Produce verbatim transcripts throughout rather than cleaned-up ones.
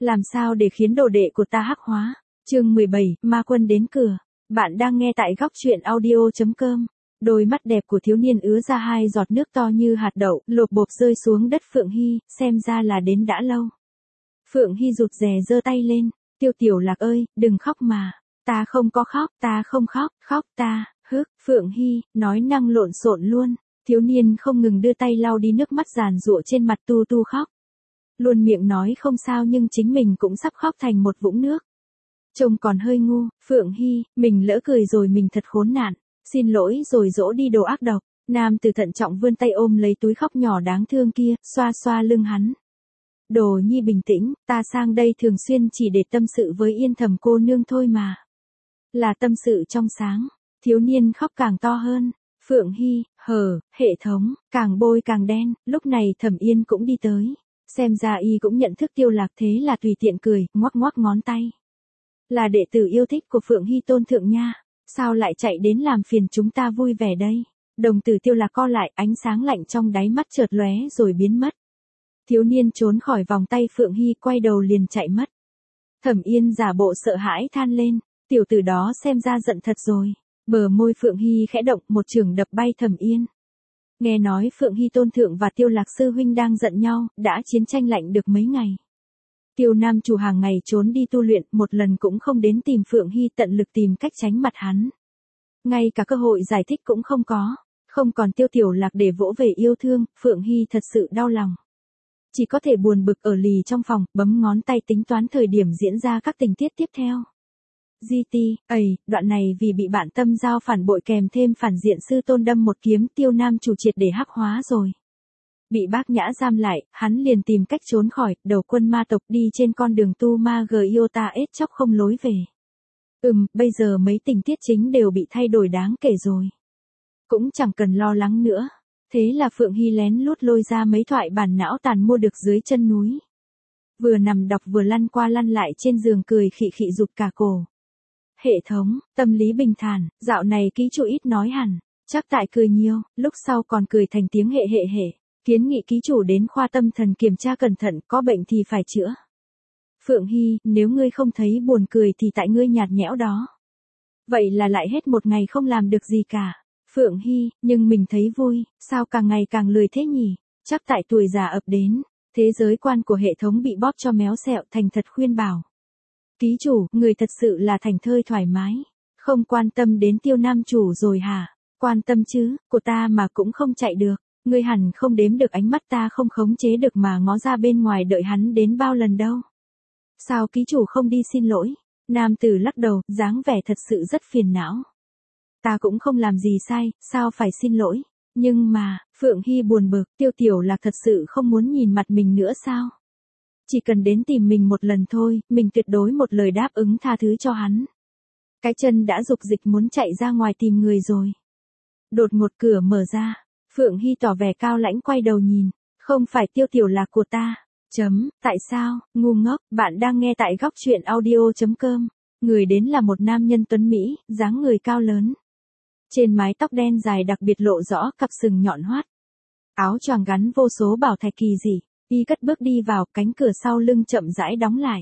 Làm sao để khiến đồ đệ của ta hắc hóa? Chương mười bảy, ma quân đến cửa. Bạn đang nghe tại góc truyện audio chấm com. Đôi mắt đẹp của thiếu niên ứa ra hai giọt nước to như hạt đậu, lộp bộp rơi xuống đất Phượng Hy, xem ra là đến đã lâu. Phượng Hy rụt rè giơ tay lên, Tiêu Tiểu Lạc ơi, đừng khóc mà. Ta không có khóc, ta không khóc, khóc ta, hức, Phượng Hy, nói năng lộn xộn luôn. Thiếu niên không ngừng đưa tay lau đi nước mắt giàn giụa trên mặt tu tu khóc. Luôn miệng nói không sao nhưng chính mình cũng sắp khóc thành một vũng nước. Trông còn hơi ngu, Phượng Hy, mình lỡ cười rồi mình thật khốn nạn, xin lỗi rồi dỗ đi đồ ác độc. Nam tử thận trọng vươn tay ôm lấy túi khóc nhỏ đáng thương kia, xoa xoa lưng hắn. Đồ Nhi bình tĩnh, ta sang đây thường xuyên chỉ để tâm sự với Yên Thầm cô nương thôi mà. Là tâm sự trong sáng, thiếu niên khóc càng to hơn. Phượng Hy, hờ, hệ thống, càng bôi càng đen, lúc này Thẩm Yên cũng đi tới. Xem ra y cũng nhận thức Tiêu Lạc thế là tùy tiện cười, ngoắc ngoắc ngón tay. Là đệ tử yêu thích của Phượng Hy tôn thượng nha, sao lại chạy đến làm phiền chúng ta vui vẻ đây? Đồng tử Tiêu Lạc co lại, ánh sáng lạnh trong đáy mắt chợt lóe rồi biến mất. Thiếu niên trốn khỏi vòng tay Phượng Hy quay đầu liền chạy mất. Thẩm Yên giả bộ sợ hãi than lên, tiểu tử đó xem ra giận thật rồi. Bờ môi Phượng Hy khẽ động, một chưởng đập bay Thẩm Yên. Nghe nói Phượng Hy tôn thượng và Tiêu Lạc sư huynh đang giận nhau, đã chiến tranh lạnh được mấy ngày. Tiêu Nam chủ hàng ngày trốn đi tu luyện, một lần cũng không đến tìm Phượng Hy, tận lực tìm cách tránh mặt hắn. Ngay cả cơ hội giải thích cũng không có, không còn Tiêu Tiểu Lạc để vỗ về yêu thương, Phượng Hy thật sự đau lòng. Chỉ có thể buồn bực ở lì trong phòng, bấm ngón tay tính toán thời điểm diễn ra các tình tiết tiếp theo. giê tê, ầy, đoạn này vì bị bạn tâm giao phản bội kèm thêm phản diện sư tôn đâm một kiếm, Tiêu Nam chủ triệt để hắc hóa rồi. Bị bác nhã giam lại, hắn liền tìm cách trốn khỏi, đầu quân ma tộc đi trên con đường tu ma Giota ết chóc không lối về. Ừm, bây giờ mấy tình tiết chính đều bị thay đổi đáng kể rồi. Cũng chẳng cần lo lắng nữa. Thế là Phượng Hy lén lút lôi ra mấy thoại bản não tàn mua được dưới chân núi. Vừa nằm đọc vừa lăn qua lăn lại trên giường cười khị khị rụt cả cổ. Hệ thống, tâm lý bình thản, dạo này ký chủ ít nói hẳn, chắc tại cười nhiều, lúc sau còn cười thành tiếng hệ hệ hệ. Kiến nghị ký chủ đến khoa tâm thần kiểm tra cẩn thận, có bệnh thì phải chữa. Phượng Hy, nếu ngươi không thấy buồn cười thì tại ngươi nhạt nhẽo đó. Vậy là lại hết một ngày không làm được gì cả. Phượng Hy, nhưng mình thấy vui, sao càng ngày càng lười thế nhỉ? Chắc tại tuổi già ập đến, thế giới quan của hệ thống bị bóp cho méo xẹo, thành thật khuyên bảo. Ký chủ, người thật sự là thành thơi thoải mái, không quan tâm đến Tiêu Nam chủ rồi hả? Quan tâm chứ, của ta mà cũng không chạy được. Ngươi hẳn không đếm được ánh mắt ta không khống chế được mà ngó ra bên ngoài đợi hắn đến bao lần đâu. Sao ký chủ không đi xin lỗi? Nam tử lắc đầu, dáng vẻ thật sự rất phiền não. Ta cũng không làm gì sai, sao phải xin lỗi? Nhưng mà, Phượng Hy buồn bực, Tiêu Tiểu Lạc thật sự không muốn nhìn mặt mình nữa sao? Chỉ cần đến tìm mình một lần thôi, mình tuyệt đối một lời đáp ứng tha thứ cho hắn. Cái chân đã dục dịch muốn chạy ra ngoài tìm người rồi. Đột ngột cửa mở ra. Phượng Hy tỏ vẻ cao lãnh quay đầu nhìn, không phải Tiêu Tiểu Lạc của ta. Chấm, tại sao, ngu ngốc, bạn đang nghe tại góc truyện audio chấm com. Người đến là một nam nhân tuấn Mỹ, dáng người cao lớn. Trên mái tóc đen dài đặc biệt lộ rõ cặp sừng nhọn hoắt. Áo choàng gắn vô số bảo thạch kỳ dị, y cất bước đi vào, cánh cửa sau lưng chậm rãi đóng lại.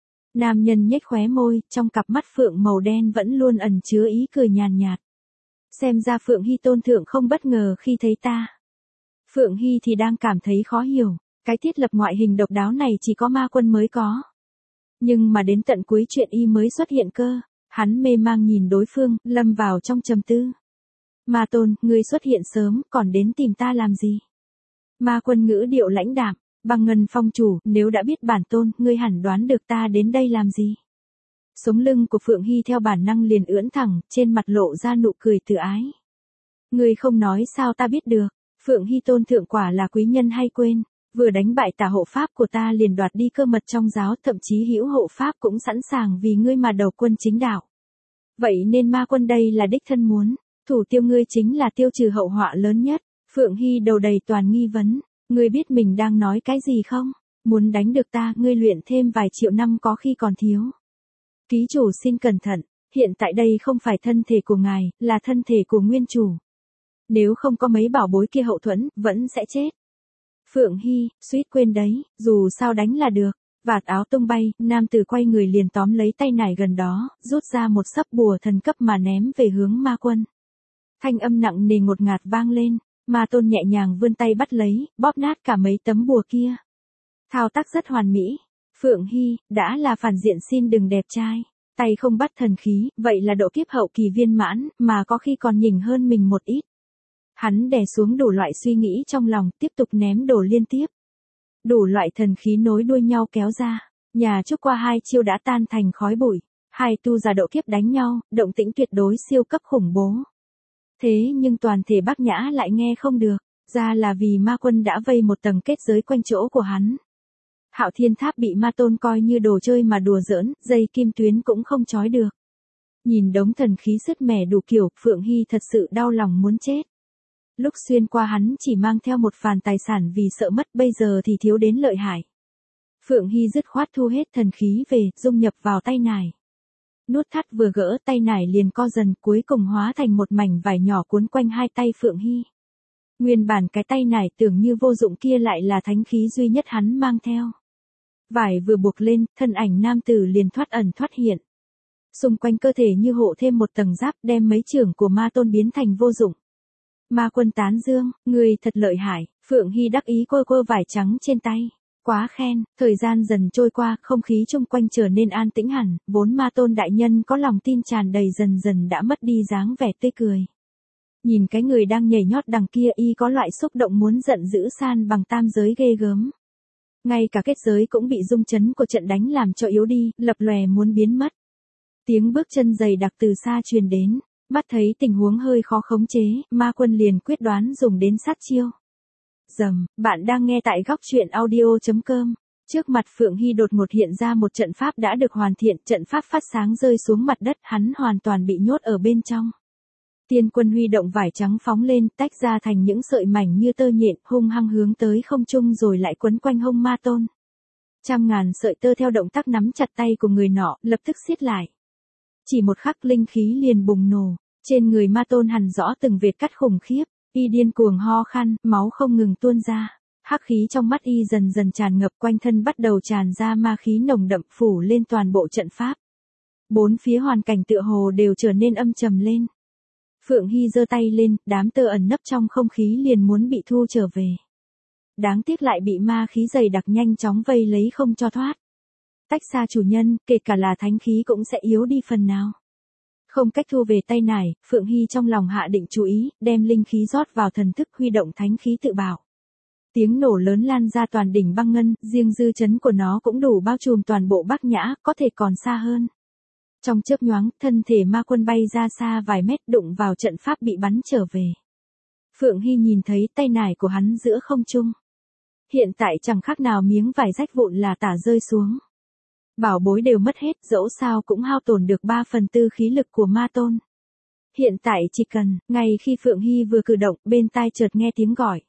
Nam nhân nhếch khóe môi, trong cặp mắt phượng màu đen vẫn luôn ẩn chứa ý cười nhàn nhạt. Xem ra Phượng Hy tôn thượng không bất ngờ khi thấy ta. Phượng Hy thì đang cảm thấy khó hiểu, cái thiết lập ngoại hình độc đáo này chỉ có ma quân mới có. Nhưng mà đến tận cuối chuyện y mới xuất hiện cơ, hắn mê mang nhìn đối phương, lâm vào trong trầm tư. Ma tôn, ngươi xuất hiện sớm, còn đến tìm ta làm gì? Ma quân ngữ điệu lãnh đạm, bằng ngân phong chủ, nếu đã biết bản tôn, ngươi hẳn đoán được ta đến đây làm gì? Sống lưng của Phượng Hy theo bản năng liền ưỡn thẳng, trên mặt lộ ra nụ cười tự ái. Ngươi không nói sao ta biết được, Phượng Hy tôn thượng quả là quý nhân hay quên, vừa đánh bại tà hộ pháp của ta liền đoạt đi cơ mật trong giáo, thậm chí hữu hộ pháp cũng sẵn sàng vì ngươi mà đầu quân chính đạo. Vậy nên ma quân đây là đích thân muốn, thủ tiêu ngươi chính là tiêu trừ hậu họa lớn nhất. Phượng Hy đầu đầy toàn nghi vấn, ngươi biết mình đang nói cái gì không? Muốn đánh được ta, ngươi luyện thêm vài triệu năm có khi còn thiếu. Ký chủ xin cẩn thận, hiện tại đây không phải thân thể của ngài, là thân thể của nguyên chủ. Nếu không có mấy bảo bối kia hậu thuẫn, vẫn sẽ chết. Phượng Hy, suýt quên đấy, dù sao đánh là được. Vạt áo tung bay, nam tử quay người liền tóm lấy tay nải gần đó, rút ra một sấp bùa thần cấp mà ném về hướng ma quân. Thanh âm nặng nề ngột ngạt vang lên, ma tôn nhẹ nhàng vươn tay bắt lấy, bóp nát cả mấy tấm bùa kia. Thao tác rất hoàn mỹ. Phượng Hy, đã là phản diện xin đừng đẹp trai. Tay không bắt thần khí, vậy là độ kiếp hậu kỳ viên mãn, mà có khi còn nhỉnh hơn mình một ít. Hắn đè xuống đủ loại suy nghĩ trong lòng, tiếp tục ném đồ liên tiếp. Đủ loại thần khí nối đuôi nhau kéo ra, nhà Trúc qua hai chiêu đã tan thành khói bụi. Hai tu giả độ kiếp đánh nhau, động tĩnh tuyệt đối siêu cấp khủng bố. Thế nhưng toàn thể Bác Nhã lại nghe không được, ra là vì ma quân đã vây một tầng kết giới quanh chỗ của hắn. Hạo Thiên Tháp bị ma tôn coi như đồ chơi mà đùa giỡn, dây kim tuyến cũng không trói được. Nhìn đống thần khí sứt mẻ đủ kiểu, Phượng Hy thật sự đau lòng muốn chết. Lúc xuyên qua hắn chỉ mang theo một phàn tài sản vì sợ mất, bây giờ thì thiếu đến lợi hại. Phượng Hy dứt khoát thu hết thần khí về, dung nhập vào tay nải. Nút thắt vừa gỡ, tay nải liền co dần, cuối cùng hóa thành một mảnh vải nhỏ cuốn quanh hai tay Phượng Hy. Nguyên bản cái tay nải tưởng như vô dụng kia lại là thánh khí duy nhất hắn mang theo. Vải vừa buộc lên, thân ảnh nam tử liền thoát ẩn thoát hiện. Xung quanh cơ thể như hộ thêm một tầng giáp, đem mấy chưởng của ma tôn biến thành vô dụng. Ma quân tán dương, người thật lợi hại. Phượng Hy đắc ý quơ quơ vải trắng trên tay. Quá khen. Thời gian dần trôi qua, không khí chung quanh trở nên an tĩnh hẳn, vốn ma tôn đại nhân có lòng tin tràn đầy dần dần đã mất đi dáng vẻ tươi cười. Nhìn cái người đang nhảy nhót đằng kia, y có loại xúc động muốn giận dữ san bằng tam giới ghê gớm. Ngay cả kết giới cũng bị rung chấn của trận đánh làm cho yếu đi, lập lòe muốn biến mất. Tiếng bước chân dày đặc từ xa truyền đến, mắt thấy tình huống hơi khó khống chế, ma quân liền quyết đoán dùng đến sát chiêu. Dầm, bạn đang nghe tại góc truyện audio chấm com. Trước mặt Phượng Hy đột ngột hiện ra một trận pháp đã được hoàn thiện, trận pháp phát sáng rơi xuống mặt đất, hắn hoàn toàn bị nhốt ở bên trong. Tiên quân huy động vải trắng phóng lên, tách ra thành những sợi mảnh như tơ nhện, hung hăng hướng tới không trung rồi lại quấn quanh hông ma tôn. Trăm ngàn sợi tơ theo động tác nắm chặt tay của người nọ, lập tức siết lại. Chỉ một khắc linh khí liền bùng nổ, trên người ma tôn hằn rõ từng vệt cắt khủng khiếp, y điên cuồng ho khan, máu không ngừng tuôn ra. Hắc khí trong mắt y dần dần tràn ngập, quanh thân bắt đầu tràn ra ma khí nồng đậm phủ lên toàn bộ trận pháp. Bốn phía hoàn cảnh tựa hồ đều trở nên âm trầm lên. Phượng Hy giơ tay lên, đám tơ ẩn nấp trong không khí liền muốn bị thu trở về. Đáng tiếc lại bị ma khí dày đặc nhanh chóng vây lấy không cho thoát. Tách xa chủ nhân, kể cả là thánh khí cũng sẽ yếu đi phần nào. Không cách thu về tay nải, Phượng Hy trong lòng hạ định chú ý, đem linh khí rót vào thần thức, huy động thánh khí tự bảo. Tiếng nổ lớn lan ra toàn đỉnh băng ngân, riêng dư chấn của nó cũng đủ bao trùm toàn bộ Bác Nhã, có thể còn xa hơn. Trong chớp nhoáng, thân thể ma quân bay ra xa vài mét, đụng vào trận pháp bị bắn trở về. Phượng Hy nhìn thấy tay nải của hắn giữa không trung. Hiện tại chẳng khác nào miếng vải rách vụn là tả rơi xuống. Bảo bối đều mất hết, dẫu sao cũng hao tổn được ba phần tư khí lực của ma tôn. Hiện tại chỉ cần, ngay khi Phượng Hy vừa cử động, bên tai chợt nghe tiếng gọi.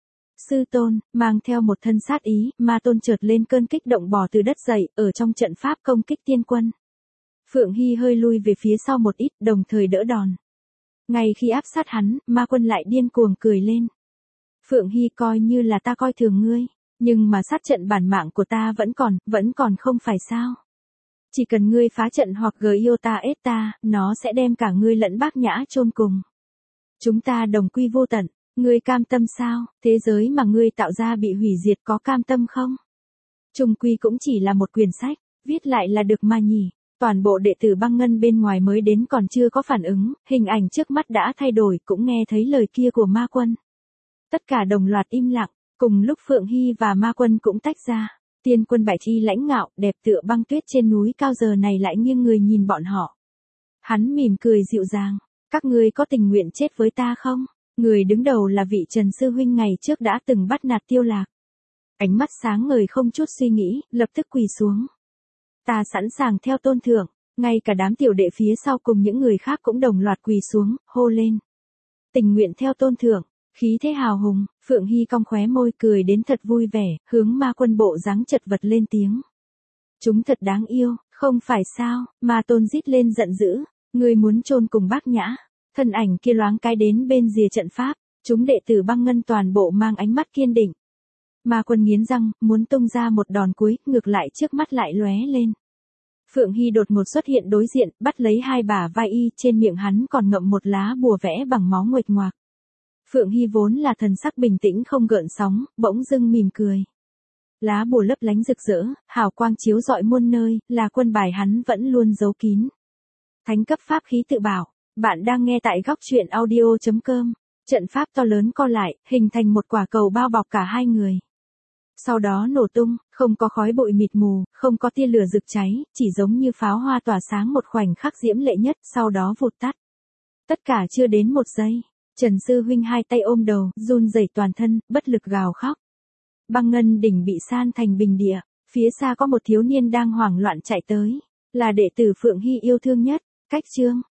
Sư tôn, mang theo một thân sát ý, ma tôn chợt lên cơn kích động bò từ đất dậy, ở trong trận pháp công kích tiên quân. Phượng Hy hơi lui về phía sau một ít, đồng thời đỡ đòn. Ngay khi áp sát hắn, ma quân lại điên cuồng cười lên. Phượng Hy, coi như là ta coi thường ngươi, nhưng mà sát trận bản mạng của ta vẫn còn, vẫn còn không phải sao. Chỉ cần ngươi phá trận hoặc Giota Eta, nó sẽ đem cả ngươi lẫn Bác Nhã chôn cùng. Chúng ta đồng quy vô tận, ngươi cam tâm sao? Thế giới mà ngươi tạo ra bị hủy diệt có cam tâm không? Chung quy cũng chỉ là một quyển sách, viết lại là được mà nhỉ. Toàn bộ đệ tử băng ngân bên ngoài mới đến còn chưa có phản ứng, hình ảnh trước mắt đã thay đổi, cũng nghe thấy lời kia của ma quân. Tất cả đồng loạt im lặng, cùng lúc Phượng Hy và ma quân cũng tách ra. Tiên quân Bạch Y lãnh ngạo, đẹp tựa băng tuyết trên núi cao giờ này lại nghiêng người nhìn bọn họ. Hắn mỉm cười dịu dàng, các ngươi có tình nguyện chết với ta không? Người đứng đầu là vị Trần Sư Huynh ngày trước đã từng bắt nạt Tiêu Lạc. Ánh mắt sáng ngời không chút suy nghĩ, lập tức quỳ xuống. Ta sẵn sàng theo tôn thượng, ngay cả đám tiểu đệ phía sau cùng những người khác cũng đồng loạt quỳ xuống, hô lên. Tình nguyện theo tôn thượng, khí thế hào hùng, Phượng Hy cong khóe môi cười đến thật vui vẻ, hướng ma quân bộ dáng chật vật lên tiếng. Chúng thật đáng yêu, không phải sao, ma tôn rít lên giận dữ, ngươi muốn chôn cùng Bác Nhã. Thân ảnh kia loáng cái đến bên rìa trận pháp, chúng đệ tử băng ngân toàn bộ mang ánh mắt kiên định. Ma Quân nghiến răng, muốn tung ra một đòn cuối, ngược lại trước mắt lại lóe lên. Phượng Hy đột ngột xuất hiện đối diện, bắt lấy hai bả vai y, trên miệng hắn còn ngậm một lá bùa vẽ bằng máu nguệch ngoạc. Phượng Hy vốn là thần sắc bình tĩnh không gợn sóng, bỗng dưng mỉm cười. Lá bùa lấp lánh rực rỡ, hào quang chiếu rọi muôn nơi, là quân bài hắn vẫn luôn giấu kín. Thánh cấp pháp khí tự bảo, bạn đang nghe tại góc truyện audio chấm com. Trận pháp to lớn co lại, hình thành một quả cầu bao bọc cả hai người. Sau đó nổ tung, không có khói bụi mịt mù, không có tia lửa rực cháy, chỉ giống như pháo hoa tỏa sáng một khoảnh khắc diễm lệ nhất, sau đó vụt tắt. Tất cả chưa đến một giây, Trần Sư Huynh hai tay ôm đầu, run rẩy toàn thân, bất lực gào khóc. Băng ngân đỉnh bị san thành bình địa, phía xa có một thiếu niên đang hoảng loạn chạy tới, là đệ tử Phượng Hy yêu thương nhất. Cách chương